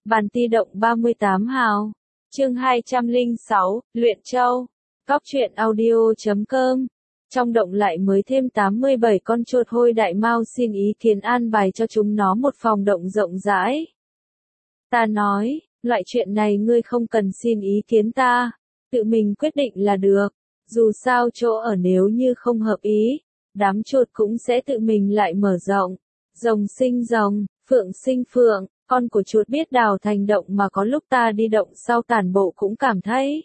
Bản ti động 38 hào. Chương 206, Luyện Châu. Cóc truyện audio.com. Trong động lại mới thêm 87 con chuột hôi đại mao, xin ý kiến an bài cho chúng nó một phòng động rộng rãi. Ta nói, loại chuyện này ngươi không cần xin ý kiến ta, tự mình quyết định là được. Dù sao chỗ ở nếu như không hợp ý, đám chuột cũng sẽ tự mình lại mở rộng. Rồng sinh rồng, phượng sinh phượng, con của chuột biết đào thành động mà có lúc ta đi động sau tản bộ cũng cảm thấy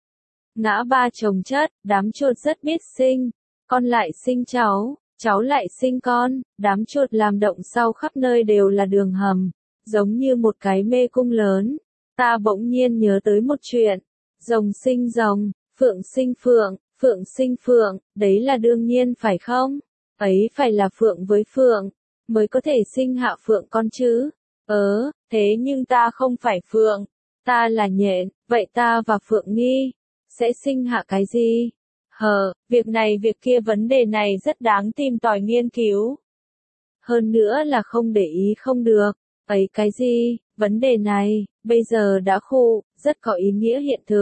ngã ba chồng chất, đám chuột rất biết sinh, con lại sinh cháu, cháu lại sinh con, đám chuột làm động sau khắp nơi đều là đường hầm, giống như một cái mê cung lớn. Ta bỗng nhiên nhớ tới một chuyện, rồng sinh rồng, phượng sinh phượng, phượng sinh phượng, đấy là đương nhiên phải không? Ấy phải là phượng với phượng, mới có thể sinh hạ phượng con chứ. Thế nhưng ta không phải phượng, ta là nhện, vậy ta và Phượng Nghi sẽ sinh hạ cái gì? Việc này việc kia, vấn đề này rất đáng tìm tòi nghiên cứu. Hơn nữa là không để ý không được. Ấy cái gì, vấn đề này, bây giờ đã rất có ý nghĩa hiện thực.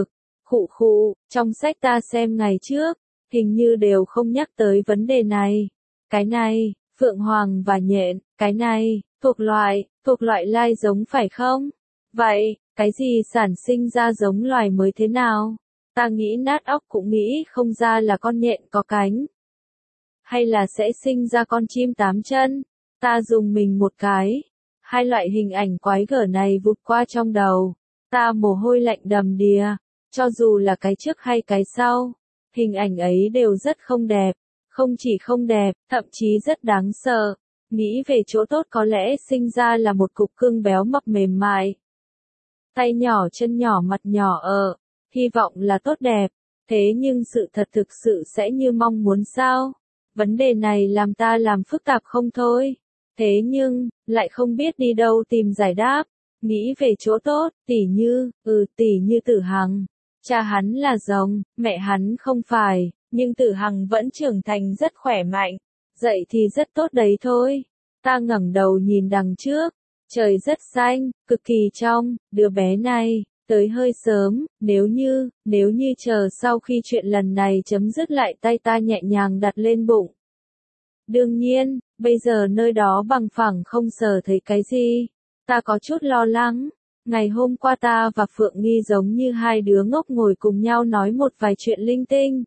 Trong sách ta xem ngày trước, hình như đều không nhắc tới vấn đề này. Cái này, phượng hoàng và nhện, cái này, thuộc loại lai giống phải không? Vậy, cái gì sản sinh ra giống loài mới thế nào? Ta nghĩ nát óc cũng nghĩ không ra là con nhện có cánh. Hay là sẽ sinh ra con chim 8 chân? Ta dùng mình một cái. Hai loại hình ảnh quái gở này vụt qua trong đầu. Ta mồ hôi lạnh đầm đìa. Cho dù là cái trước hay cái sau, hình ảnh ấy đều rất không đẹp. Không chỉ không đẹp, thậm chí rất đáng sợ. Nghĩ về chỗ tốt có lẽ sinh ra là một cục cưng béo mập mềm mại. Tay nhỏ chân nhỏ mặt nhỏ hy vọng là tốt đẹp. Thế nhưng sự thật thực sự sẽ như mong muốn sao? Vấn đề này làm ta làm phức tạp không thôi. Thế nhưng, lại không biết đi đâu tìm giải đáp. Nghĩ về chỗ tốt, tỉ như Tử Hằng. Cha hắn là rồng, mẹ hắn không phải, nhưng Tử Hằng vẫn trưởng thành rất khỏe mạnh. Dậy thì rất tốt đấy thôi. Ta ngẩng đầu nhìn đằng trước, trời rất xanh, cực kỳ trong, đứa bé này, tới hơi sớm, nếu như chờ sau khi chuyện lần này chấm dứt lại tay ta nhẹ nhàng đặt lên bụng. Đương nhiên, bây giờ nơi đó bằng phẳng không sờ thấy cái gì. Ta có chút lo lắng. Ngày hôm qua ta và Phượng Nghi giống như hai đứa ngốc ngồi cùng nhau nói một vài chuyện linh tinh.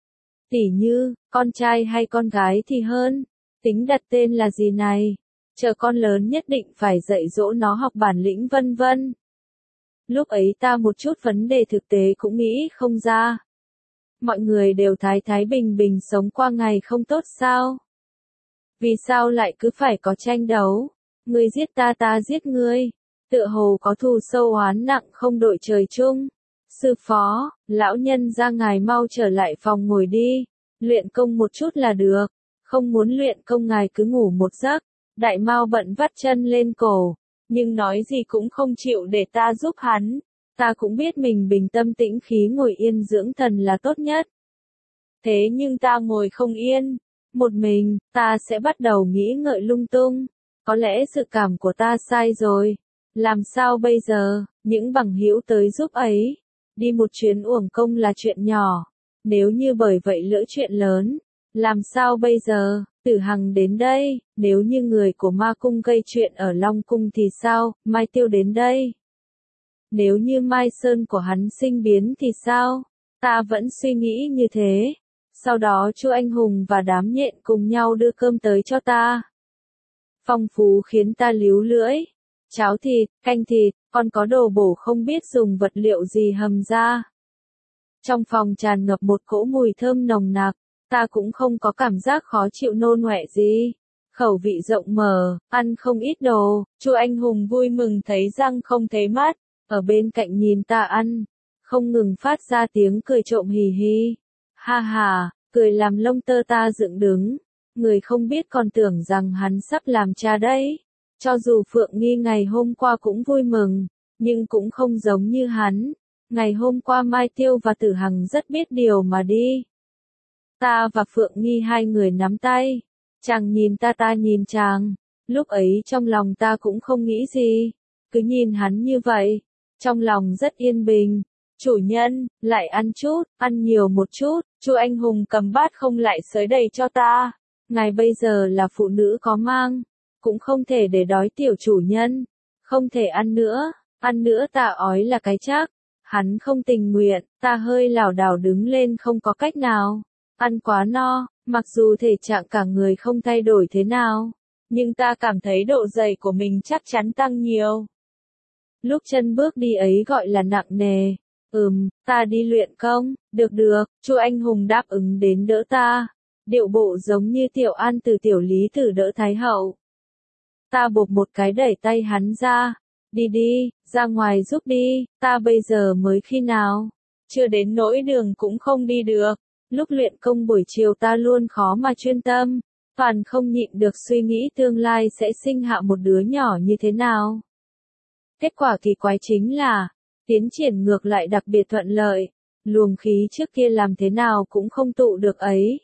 Tỉ như, con trai hay con gái thì hơn, tính đặt tên là gì này, chờ con lớn nhất định phải dạy dỗ nó học bản lĩnh vân vân. Lúc ấy ta một chút vấn đề thực tế cũng nghĩ không ra. Mọi người đều thái thái bình bình sống qua ngày không tốt sao? Vì sao lại cứ phải có tranh đấu? Ngươi giết ta, ta giết ngươi. Tựa hồ có thù sâu oán nặng không đội trời chung. Sư phó, lão nhân ra ngài mau trở lại phòng ngồi đi. Luyện công một chút là được. Không muốn luyện công ngài cứ ngủ một giấc. Đại Mao bận vắt chân lên cổ. Nhưng nói gì cũng không chịu để ta giúp hắn. Ta cũng biết mình bình tâm tĩnh khí ngồi yên dưỡng thần là tốt nhất. Thế nhưng ta ngồi không yên. Một mình, ta sẽ bắt đầu nghĩ ngợi lung tung. Có lẽ sự cảm của ta sai rồi. Làm sao bây giờ, những bằng hữu tới giúp ấy. Đi một chuyến uổng công là chuyện nhỏ. Nếu như bởi vậy lỡ chuyện lớn, làm sao bây giờ? Tử Hằng đến đây, nếu như người của ma cung gây chuyện ở Long cung thì sao? Mai Tiêu đến đây. Nếu như Mai Sơn của hắn sinh biến thì sao? Ta vẫn suy nghĩ như thế. Sau đó Chu Anh Hùng và đám nhện cùng nhau đưa cơm tới cho ta. Phong phú khiến ta líu lưỡi. Cháo thịt, canh thịt, còn có đồ bổ không biết dùng vật liệu gì hầm ra. Trong phòng tràn ngập một cỗ mùi thơm nồng nặc, ta cũng không có cảm giác khó chịu nôn ọe gì. Khẩu vị rộng mở, ăn không ít đồ. Chu Anh Hùng vui mừng thấy răng không thấy mắt, ở bên cạnh nhìn ta ăn, không ngừng phát ra tiếng cười trộm hì hì. Ha ha, cười làm lông tơ ta dựng đứng. Người không biết còn tưởng rằng hắn sắp làm cha đấy. Cho dù Phượng Nghi ngày hôm qua cũng vui mừng, nhưng cũng không giống như hắn. Ngày hôm qua Mai Tiêu và Tử Hằng rất biết điều mà đi. Ta và Phượng Nghi hai người nắm tay. Chàng nhìn ta, ta nhìn chàng. Lúc ấy trong lòng ta cũng không nghĩ gì. cứ nhìn hắn như vậy, trong lòng rất yên bình. Chủ nhân, lại ăn chút, ăn nhiều một chút, Chu Anh Hùng cầm bát không lại xới đầy cho ta. Ngài bây giờ là phụ nữ có mang, cũng không thể để đói tiểu chủ nhân, không thể ăn nữa ta ói là cái chắc. Hắn không tình nguyện, ta hơi lảo đảo đứng lên không có cách nào. Ăn quá no, mặc dù thể trạng cả người không thay đổi thế nào, nhưng ta cảm thấy độ dày của mình chắc chắn tăng nhiều. Lúc chân bước đi ấy gọi là nặng nề. Ta đi luyện công, được, Chu Anh Hùng đáp ứng đến đỡ ta. Điệu bộ giống như Tiểu An từ Tiểu Lý Tử đỡ Thái Hậu. Ta bộp một cái đẩy tay hắn ra. Đi, ra ngoài giúp đi, ta bây giờ mới khi nào? Chưa đến nỗi đường cũng không đi được. Lúc luyện công buổi chiều ta luôn khó mà chuyên tâm, toàn không nhịn được suy nghĩ tương lai sẽ sinh hạ một đứa nhỏ như thế nào. Kết quả kỳ quái chính là, tiến triển ngược lại đặc biệt thuận lợi, luồng khí trước kia làm thế nào cũng không tụ được ấy.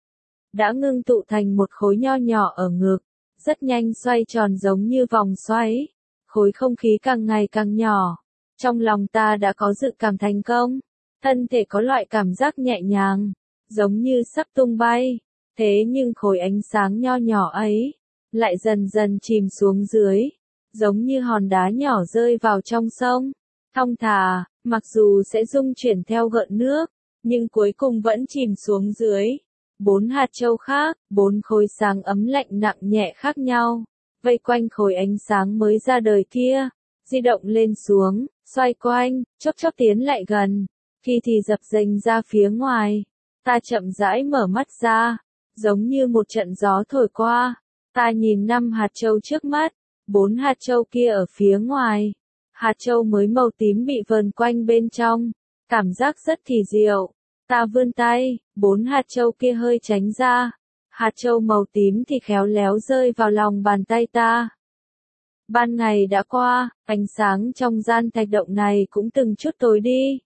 Đã ngưng tụ thành một khối nho nhỏ ở ngực, rất nhanh xoay tròn giống như vòng xoáy, khối không khí càng ngày càng nhỏ. Trong lòng ta đã có dự cảm thành công, thân thể có loại cảm giác nhẹ nhàng, giống như sắp tung bay, thế nhưng khối ánh sáng nho nhỏ ấy, lại dần dần chìm xuống dưới, giống như hòn đá nhỏ rơi vào trong sông. Thong thả, mặc dù sẽ rung chuyển theo gợn nước, nhưng cuối cùng vẫn chìm xuống dưới. 4 hạt châu khác, 4 khối sáng ấm lạnh nặng nhẹ khác nhau, vây quanh khối ánh sáng mới ra đời kia, di động lên xuống, xoay quanh, chốc tiến lại gần, khi thì dập dềnh ra phía ngoài. Ta chậm rãi mở mắt ra, giống như một trận gió thổi qua. Ta nhìn 5 hạt châu trước mắt, 4 hạt châu kia ở phía ngoài. Hạt châu mới màu tím bị vờn quanh bên trong, cảm giác rất kỳ diệu. Ta vươn tay, 4 hạt châu kia hơi tránh ra. Hạt châu màu tím thì khéo léo rơi vào lòng bàn tay ta. Ban ngày đã qua, ánh sáng trong gian thạch động này cũng từng chút tối đi.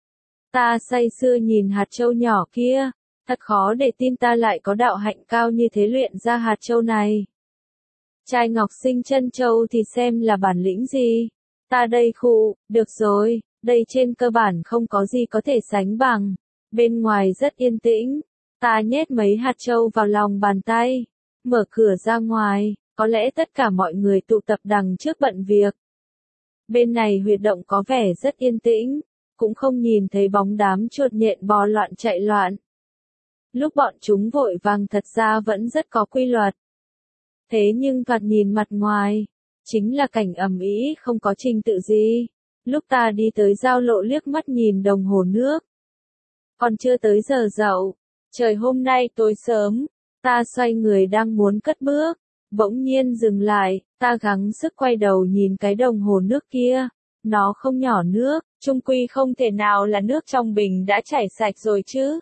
Ta say sưa nhìn hạt châu nhỏ kia, thật khó để tin ta lại có đạo hạnh cao như thế luyện ra hạt châu này. Trai ngọc sinh chân châu thì xem là bản lĩnh gì. Ta đây khụ, được rồi, đây trên cơ bản không có gì có thể sánh bằng. Bên ngoài rất yên tĩnh, ta nhét mấy hạt châu vào lòng bàn tay, mở cửa ra ngoài, có lẽ tất cả mọi người tụ tập đằng trước bận việc. Bên này huyệt động có vẻ rất yên tĩnh, cũng không nhìn thấy bóng đám chuột nhện bò loạn chạy loạn. Lúc bọn chúng vội vàng thật ra vẫn rất có quy luật. Thế nhưng thoạt nhìn mặt ngoài, chính là cảnh ầm ĩ không có trình tự gì. Lúc ta đi tới giao lộ liếc mắt nhìn đồng hồ nước. Còn chưa tới giờ dậu, trời hôm nay tối sớm, ta xoay người đang muốn cất bước, bỗng nhiên dừng lại, ta gắng sức quay đầu nhìn cái đồng hồ nước kia, nó không nhỏ nước, chung quy không thể nào là nước trong bình đã chảy sạch rồi chứ.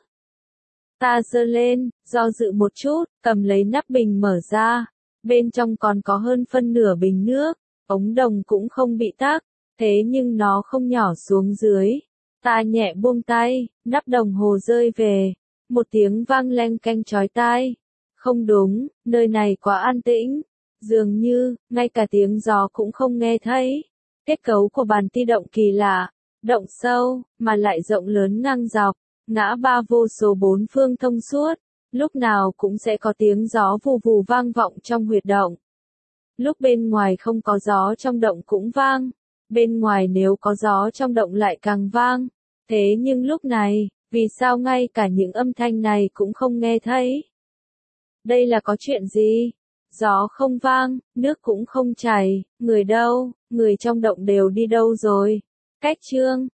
Ta giơ lên, do dự một chút, cầm lấy nắp bình mở ra, bên trong còn có hơn phân nửa bình nước, ống đồng cũng không bị tắc, thế nhưng nó không nhỏ xuống dưới. Ta nhẹ buông tay, nắp đồng hồ rơi về, một tiếng vang leng keng chói tai. Không đúng, nơi này quá an tĩnh, dường như, ngay cả tiếng gió cũng không nghe thấy. Kết cấu của bàn ti động kỳ lạ, động sâu, mà lại rộng lớn ngang dọc, ngã ba vô số bốn phương thông suốt, lúc nào cũng sẽ có tiếng gió vù vù vang vọng trong huyệt động. Lúc bên ngoài không có gió trong động cũng vang, bên ngoài nếu có gió trong động lại càng vang. Thế nhưng lúc này, vì sao ngay cả những âm thanh này cũng không nghe thấy? Đây là có chuyện gì? Gió không vang, nước cũng không chảy, người đâu, người trong động đều đi đâu rồi? Cách chương